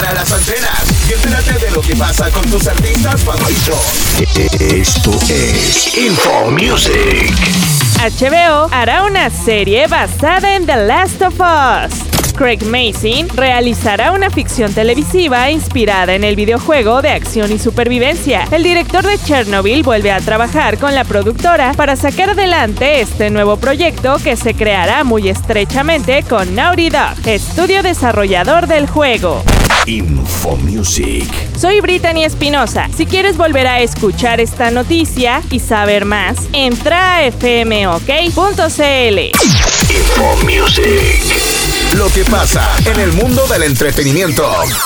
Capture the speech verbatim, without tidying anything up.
para las antenas y entérate de lo que pasa con tus artistas favoritos. Esto es Info Music. H B O hará una serie basada en The Last of Us. Craig Mazin realizará una ficción televisiva inspirada en el videojuego de acción y supervivencia. El director de Chernobyl vuelve a trabajar con la productora para sacar adelante este nuevo proyecto que se creará muy estrechamente con Naughty Dog, estudio desarrollador del juego. Info Music. Soy Brittany Espinosa. Si quieres volver a escuchar esta noticia y saber más, entra a f m o k punto c l. Info Music. Lo que pasa en el mundo del entretenimiento.